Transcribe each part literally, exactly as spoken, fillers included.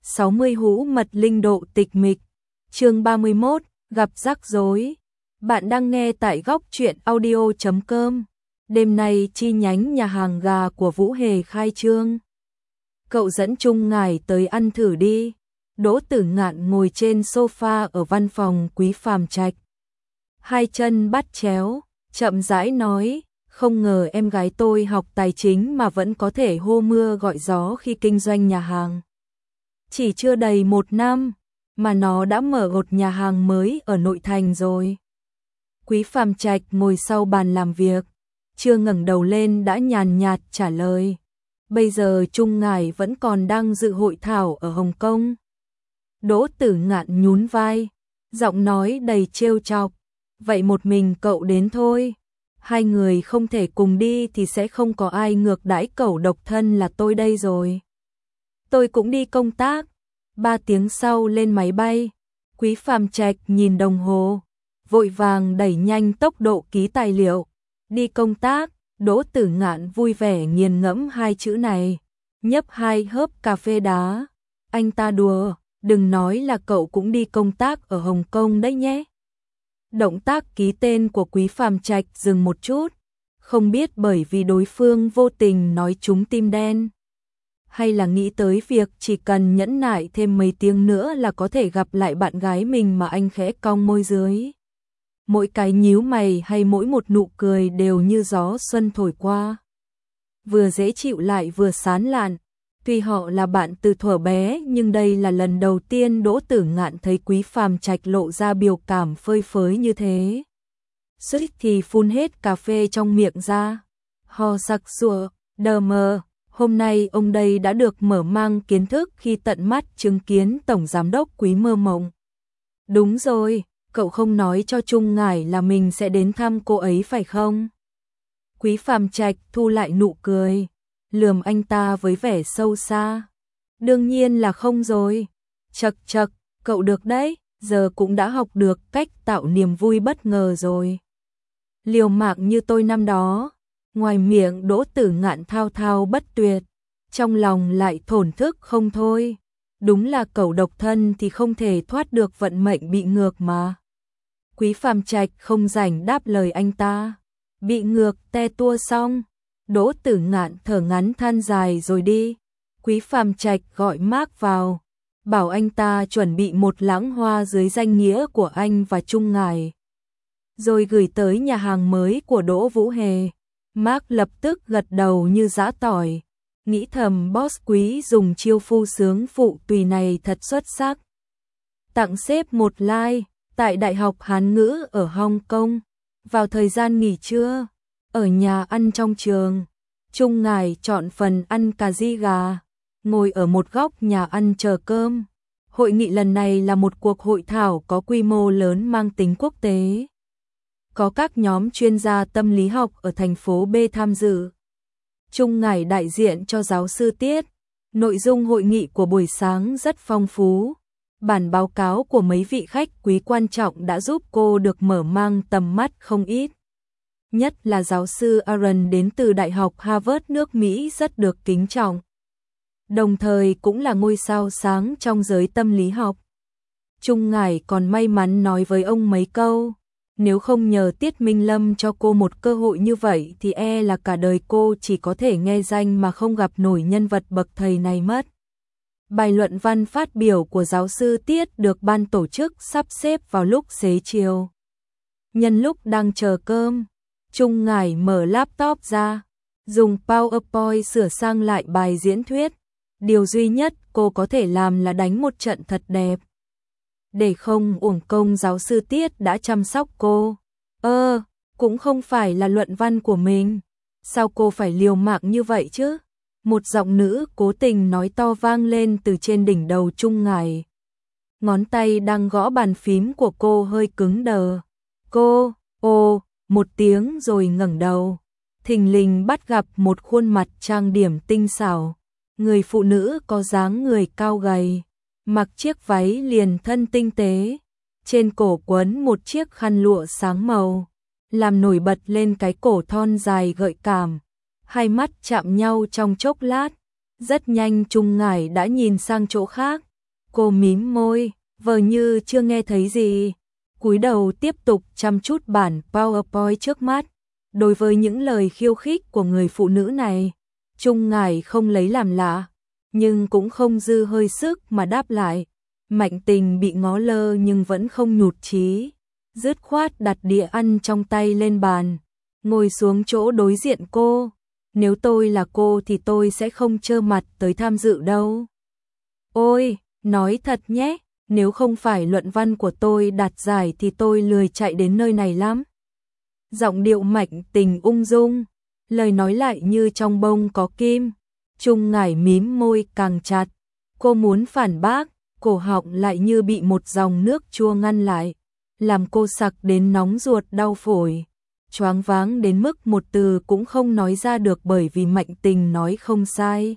sáu mươi hũ mật linh độ tịch mịch. Chương ba mươi mốt, gặp rắc rối. Bạn đang nghe tại góc truyện audio chấm com. Đêm nay chi nhánh nhà hàng gà của Vũ Hề khai trương. Cậu dẫn Trung Ngải tới ăn thử đi. Đỗ Tử Ngạn ngồi trên sofa ở văn phòng Quý Phàm Trạch. Hai chân bắt chéo, chậm rãi nói, không ngờ em gái tôi học tài chính mà vẫn có thể hô mưa gọi gió khi kinh doanh nhà hàng. Chỉ chưa đầy một năm, mà nó đã mở một nhà hàng mới ở nội thành rồi. Quý Phàm Trạch ngồi sau bàn làm việc, chưa ngẩng đầu lên đã nhàn nhạt trả lời. Bây giờ Trung Ngải vẫn còn đang dự hội thảo ở Hồng Kông. Đỗ Tử Ngạn nhún vai, giọng nói đầy trêu chọc. Vậy một mình cậu đến thôi. Hai người không thể cùng đi thì sẽ không có ai ngược đãi cậu độc thân là tôi đây rồi. Tôi cũng đi công tác. Ba tiếng sau lên máy bay. Quý Phàm Trạch nhìn đồng hồ, vội vàng đẩy nhanh tốc độ ký tài liệu. Đi công tác. Đỗ Tử Ngạn vui vẻ nghiền ngẫm hai chữ này, nhấp hai hớp cà phê đá. Anh ta đùa, đừng nói là cậu cũng đi công tác ở Hồng Kông đấy nhé. Động tác ký tên của Quý Phàm Trạch dừng một chút, không biết bởi vì đối phương vô tình nói trúng tim đen, hay là nghĩ tới việc chỉ cần nhẫn nại thêm mấy tiếng nữa là có thể gặp lại bạn gái mình mà anh khẽ cong môi dưới. Mỗi cái nhíu mày hay mỗi một nụ cười đều như gió xuân thổi qua. Vừa dễ chịu lại vừa sán lạn. Tuy họ là bạn từ thuở bé nhưng đây là lần đầu tiên Đỗ Tử Ngạn thấy Quý Phàm Trạch lộ ra biểu cảm phơi phới như thế. Suýt thì phun hết cà phê trong miệng ra. Ho sặc sụa, đờ mờ. Hôm nay ông đây đã được mở mang kiến thức khi tận mắt chứng kiến Tổng Giám đốc Quý mơ mộng. Đúng rồi. Cậu không nói cho Trung Ngải là mình sẽ đến thăm cô ấy phải không? Quý Phàm Trạch thu lại nụ cười, lườm anh ta với vẻ sâu xa. Đương nhiên là không rồi. Chậc chậc, cậu được đấy, giờ cũng đã học được cách tạo niềm vui bất ngờ rồi. Liều mạng như tôi năm đó. Ngoài miệng Đỗ Tử Ngạn thao thao bất tuyệt, trong lòng lại thổn thức không thôi. Đúng là cậu độc thân thì không thể thoát được vận mệnh bị ngược mà. Quý Phàm Trạch không rảnh đáp lời anh ta. Bị ngược te tua xong. Đỗ Tử Ngạn thở ngắn than dài rồi đi. Quý Phàm Trạch gọi Mark vào, bảo anh ta chuẩn bị một lẵng hoa dưới danh nghĩa của anh và Trung Ngải, rồi gửi tới nhà hàng mới của Đỗ Vũ Hề. Mark lập tức gật đầu như giã tỏi, nghĩ thầm boss Quý dùng chiêu phu sướng phụ tùy này thật xuất sắc. Tặng sếp một like. Tại Đại học Hán ngữ ở Hong Kong, vào thời gian nghỉ trưa, ở nhà ăn trong trường, Trung Ngải chọn phần ăn cà ri gà, ngồi ở một góc nhà ăn chờ cơm. Hội nghị lần này là một cuộc hội thảo có quy mô lớn mang tính quốc tế. Có các nhóm chuyên gia tâm lý học ở thành phố B tham dự. Trung Ngải đại diện cho giáo sư Tiết. Nội dung hội nghị của buổi sáng rất phong phú. Bản báo cáo của mấy vị khách quý quan trọng đã giúp cô được mở mang tầm mắt không ít. Nhất là giáo sư Aaron đến từ Đại học Harvard nước Mỹ rất được kính trọng. Đồng thời cũng là ngôi sao sáng trong giới tâm lý học. Trung Ngải còn may mắn nói với ông mấy câu. Nếu không nhờ Tiết Minh Lâm cho cô một cơ hội như vậy thì e là cả đời cô chỉ có thể nghe danh mà không gặp nổi nhân vật bậc thầy này mất. Bài luận văn phát biểu của giáo sư Tiết được ban tổ chức sắp xếp vào lúc xế chiều. Nhân lúc đang chờ cơm, Trung Ngải mở laptop ra, dùng PowerPoint sửa sang lại bài diễn thuyết. Điều duy nhất cô có thể làm là đánh một trận thật đẹp. Để không uổng công giáo sư Tiết đã chăm sóc cô. Ơ, cũng không phải là luận văn của mình. Sao cô phải liều mạng như vậy chứ? Một giọng nữ cố tình nói to vang lên từ trên đỉnh đầu Trung Ngải. Ngón tay đang gõ bàn phím của cô hơi cứng đờ. Cô, ô, một tiếng rồi ngẩng đầu. Thình lình bắt gặp một khuôn mặt trang điểm tinh xảo. Người phụ nữ có dáng người cao gầy, mặc chiếc váy liền thân tinh tế. Trên cổ quấn một chiếc khăn lụa sáng màu, làm nổi bật lên cái cổ thon dài gợi cảm. Hai mắt chạm nhau trong chốc lát, rất nhanh Trung Ngải đã nhìn sang chỗ khác, Cô mím môi, vờ như chưa nghe thấy gì, cúi đầu tiếp tục chăm chút bản PowerPoint trước mắt. Đối với những lời khiêu khích của người phụ nữ này, Trung Ngải không lấy làm lạ, nhưng cũng không dư hơi sức mà đáp lại. Mạnh Tình bị ngó lơ nhưng vẫn không nhụt chí, dứt khoát đặt đĩa ăn trong tay lên bàn, ngồi xuống chỗ đối diện cô. Nếu tôi là cô thì tôi sẽ không trơ mặt tới tham dự đâu. Ôi, nói thật nhé, nếu không phải luận văn của tôi đạt giải thì tôi lười chạy đến nơi này lắm. Giọng điệu Mạnh Tình ung dung, lời nói lại như trong bông có kim. Trung Ngải mím môi càng chặt, cô muốn phản bác, cổ họng lại như bị một dòng nước chua ngăn lại, làm cô sặc đến nóng ruột đau phổi, choáng váng đến mức một từ cũng không nói ra được bởi vì Mạnh Tình nói không sai.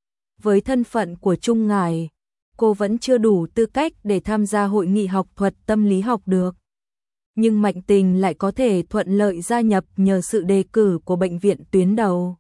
Với thân phận của Trung Ngải, cô vẫn chưa đủ tư cách để tham gia hội nghị học thuật tâm lý học được. Nhưng Mạnh Tình lại có thể thuận lợi gia nhập nhờ sự đề cử của bệnh viện tuyến đầu.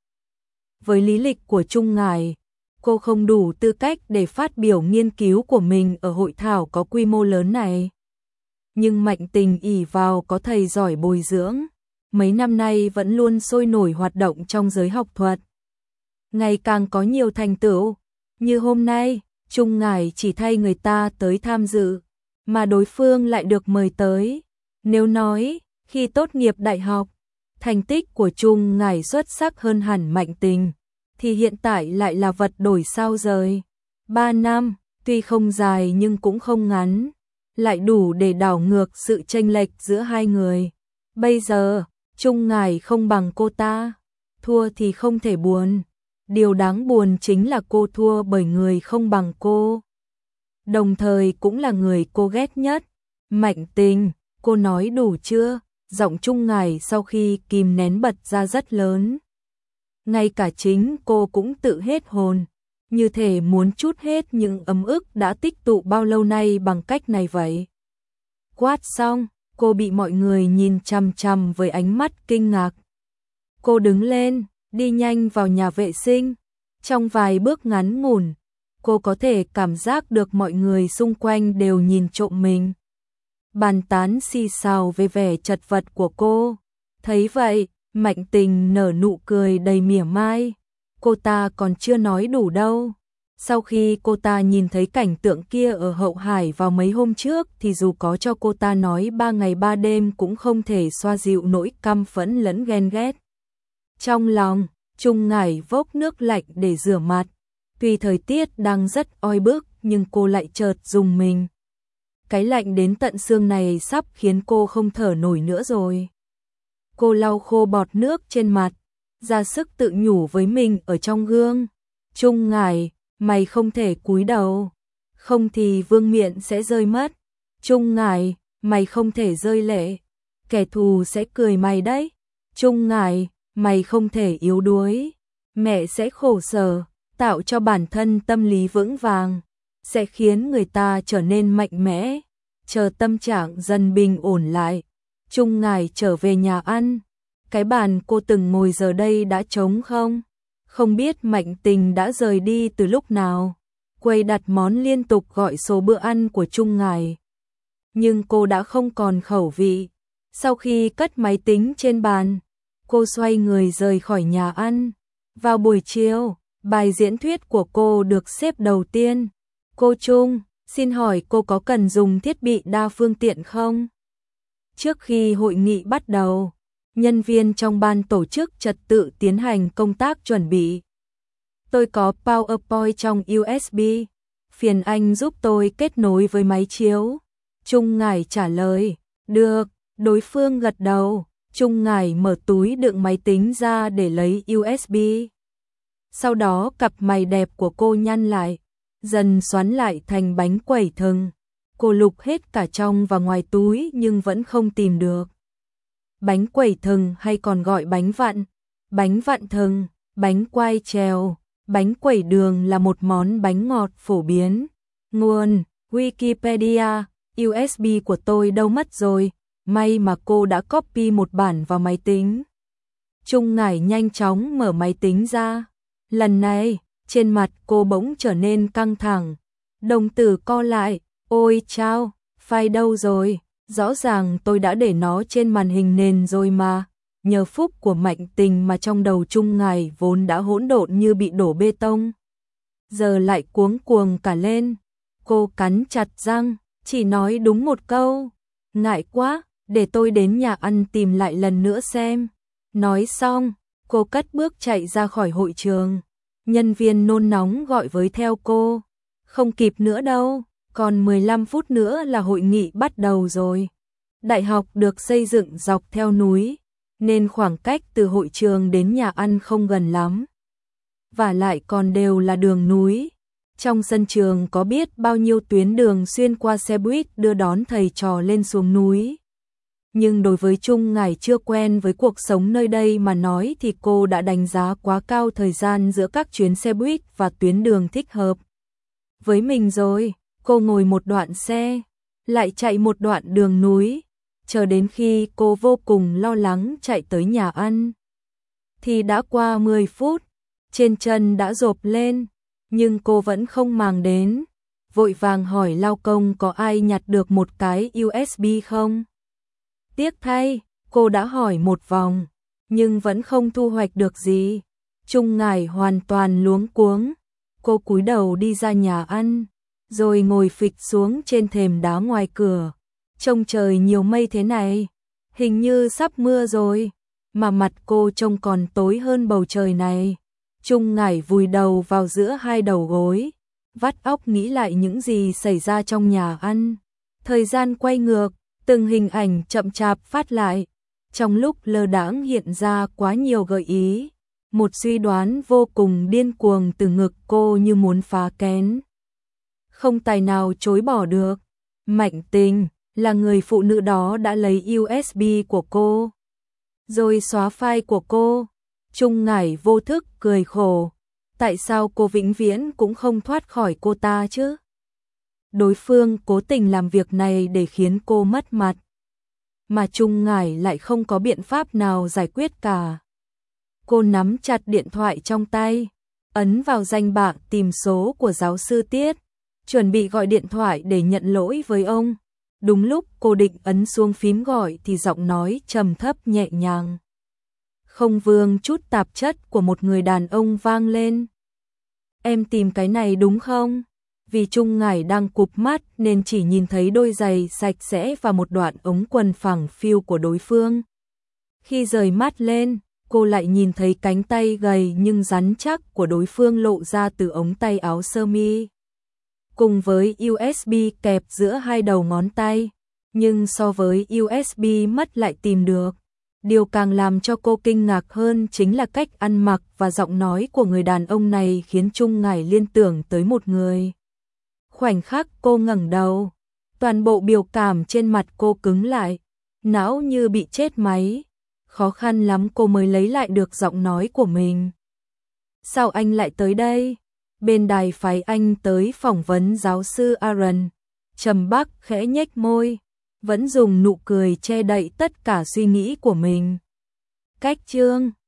Với lý lịch của Trung Ngải, cô không đủ tư cách để phát biểu nghiên cứu của mình ở hội thảo có quy mô lớn này. Nhưng Mạnh Tình ỷ vào có thầy giỏi bồi dưỡng, mấy năm nay vẫn luôn sôi nổi hoạt động trong giới học thuật. Ngày càng có nhiều thành tựu, như hôm nay, Trung Ngải chỉ thay người ta tới tham dự, mà đối phương lại được mời tới. Nếu nói, khi tốt nghiệp đại học, thành tích của Trung Ngải xuất sắc hơn hẳn Mạnh Tình, thì hiện tại lại là vật đổi sao rời. Ba năm, tuy không dài nhưng cũng không ngắn, lại đủ để đảo ngược sự chênh lệch giữa hai người. Bây giờ, Trung Ngải không bằng cô ta, thua thì không thể buồn. Điều đáng buồn chính là cô thua bởi người không bằng cô, đồng thời cũng là người cô ghét nhất. Mạnh Tình, cô nói đủ chưa? Giọng Trung Ngải sau khi kìm nén bật ra rất lớn. Ngay cả chính cô cũng tự hết hồn, như thể muốn trút hết những ấm ức đã tích tụ bao lâu nay bằng cách này vậy. Quát xong, cô bị mọi người nhìn chằm chằm với ánh mắt kinh ngạc. Cô đứng lên, đi nhanh vào nhà vệ sinh. Trong vài bước ngắn ngủn, cô có thể cảm giác được mọi người xung quanh đều nhìn trộm mình, bàn tán xì xào về vẻ chật vật của cô. Thấy vậy, Mạnh Tình nở nụ cười đầy mỉa mai. Cô ta còn chưa nói đủ đâu. Sau khi cô ta nhìn thấy cảnh tượng kia ở Hậu Hải vào mấy hôm trước thì dù có cho cô ta nói ba ngày ba đêm cũng không thể xoa dịu nỗi căm phẫn lẫn ghen ghét. Trong lòng, Trung Ngải vốc nước lạnh để rửa mặt. Tuy thời tiết đang rất oi bức nhưng cô lại chợt rùng mình. Cái lạnh đến tận xương này sắp khiến cô không thở nổi nữa rồi. Cô lau khô bọt nước trên mặt, ra sức tự nhủ với mình ở trong gương. Trung Ngải, mày không thể cúi đầu, không thì vương miện sẽ rơi mất. Trung Ngải, mày không thể rơi lệ, kẻ thù sẽ cười mày đấy. Trung Ngải, mày không thể yếu đuối, mẹ sẽ khổ sở. Tạo cho bản thân tâm lý vững vàng, sẽ khiến người ta trở nên mạnh mẽ. Chờ tâm trạng dần bình ổn lại, Trung Ngải trở về nhà ăn. Cái bàn cô từng ngồi giờ đây đã trống không? Không biết Mạnh Tình đã rời đi từ lúc nào. Quầy đặt món liên tục gọi số bữa ăn của Trung Ngải, nhưng cô đã không còn khẩu vị. Sau khi cất máy tính trên bàn, cô xoay người rời khỏi nhà ăn. Vào buổi chiều, bài diễn thuyết của cô được xếp đầu tiên. Cô Trung, xin hỏi cô có cần dùng thiết bị đa phương tiện không? Trước khi hội nghị bắt đầu, nhân viên trong ban tổ chức trật tự tiến hành công tác chuẩn bị. Tôi có PowerPoint trong u ét bê, phiền anh giúp tôi kết nối với máy chiếu. Trung Ngải trả lời, được, đối phương gật đầu. Trung Ngải mở túi đựng máy tính ra để lấy u ét bê. Sau đó cặp mày đẹp của cô nhăn lại, dần xoắn lại thành bánh quẩy thừng. Cô lục hết cả trong và ngoài túi nhưng vẫn không tìm được. Bánh quẩy thừng hay còn gọi bánh vặn, bánh vặn thừng, bánh quai trèo, bánh quẩy đường là một món bánh ngọt phổ biến. Nguồn Wikipedia. u ét bê của tôi đâu mất rồi, may mà cô đã copy một bản vào máy tính. Trung Ngải nhanh chóng mở máy tính ra. Lần này, trên mặt cô bỗng trở nên căng thẳng. Đồng tử co lại, ôi chao, file đâu rồi? Rõ ràng tôi đã để nó trên màn hình nền rồi mà. Nhờ phúc của Mạnh Tình mà trong đầu Trung Ngải vốn đã hỗn độn như bị đổ bê tông. Giờ lại cuống cuồng cả lên. Cô cắn chặt răng, chỉ nói đúng một câu. Ngại quá, để tôi đến nhà ăn tìm lại lần nữa xem. Nói xong, cô cất bước chạy ra khỏi hội trường. Nhân viên nôn nóng gọi với theo cô. Không kịp nữa đâu, còn mười lăm phút nữa là hội nghị bắt đầu rồi. Đại học được xây dựng dọc theo núi, nên khoảng cách từ hội trường đến nhà ăn không gần lắm. Và lại còn đều là đường núi. Trong sân trường có biết bao nhiêu tuyến đường xuyên qua xe buýt đưa đón thầy trò lên xuống núi. Nhưng đối với Trung Ngải chưa quen với cuộc sống nơi đây mà nói thì cô đã đánh giá quá cao thời gian giữa các chuyến xe buýt và tuyến đường thích hợp. Với mình rồi, cô ngồi một đoạn xe, lại chạy một đoạn đường núi, chờ đến khi cô vô cùng lo lắng chạy tới nhà ăn. Thì đã qua mười phút, trên chân đã rộp lên, nhưng cô vẫn không màng đến, vội vàng hỏi lao công có ai nhặt được một cái u ét bê không. Tiếc thay, cô đã hỏi một vòng, nhưng vẫn không thu hoạch được gì. Trung Ngải hoàn toàn luống cuống, cô cúi đầu đi ra nhà ăn, rồi ngồi phịch xuống trên thềm đá ngoài cửa. Trông trời nhiều mây thế này, hình như sắp mưa rồi, mà mặt cô trông còn tối hơn bầu trời này. Trung Ngải vùi đầu vào giữa hai đầu gối, vắt óc nghĩ lại những gì xảy ra trong nhà ăn. Thời gian quay ngược, từng hình ảnh chậm chạp phát lại, trong lúc lơ đãng hiện ra quá nhiều gợi ý. Một suy đoán vô cùng điên cuồng từ ngực cô như muốn phá kén. Không tài nào chối bỏ được. Mạnh Tình là người phụ nữ đó đã lấy u ét bê của cô, rồi xóa file của cô. Trung Ngải vô thức cười khổ. Tại sao cô vĩnh viễn cũng không thoát khỏi cô ta chứ? Đối phương cố tình làm việc này để khiến cô mất mặt, mà Trung Ngải lại không có biện pháp nào giải quyết cả. Cô nắm chặt điện thoại trong tay, ấn vào danh bạ tìm số của giáo sư Tiết, chuẩn bị gọi điện thoại để nhận lỗi với ông. Đúng lúc cô định ấn xuống phím gọi thì giọng nói trầm thấp nhẹ nhàng, không vương chút tạp chất của một người đàn ông vang lên. Em tìm cái này đúng không? Vì Trung Ngải đang cụp mắt nên chỉ nhìn thấy đôi giày sạch sẽ và một đoạn ống quần phẳng phiu của đối phương. Khi rời mắt lên, cô lại nhìn thấy cánh tay gầy nhưng rắn chắc của đối phương lộ ra từ ống tay áo sơ mi, cùng với u ét bê kẹp giữa hai đầu ngón tay. Nhưng so với u ét bê mất lại tìm được, điều càng làm cho cô kinh ngạc hơn chính là cách ăn mặc và giọng nói của người đàn ông này khiến Trung Ngải liên tưởng tới một người. Khoảnh khắc cô ngẩng đầu, toàn bộ biểu cảm trên mặt cô cứng lại, não như bị chết máy. Khó khăn lắm cô mới lấy lại được giọng nói của mình. Sao anh lại tới đây? Bên đài phái anh tới phỏng vấn giáo sư Aaron. Trầm Bắc khẽ nhếch môi, vẫn dùng nụ cười che đậy tất cả suy nghĩ của mình. Cách chương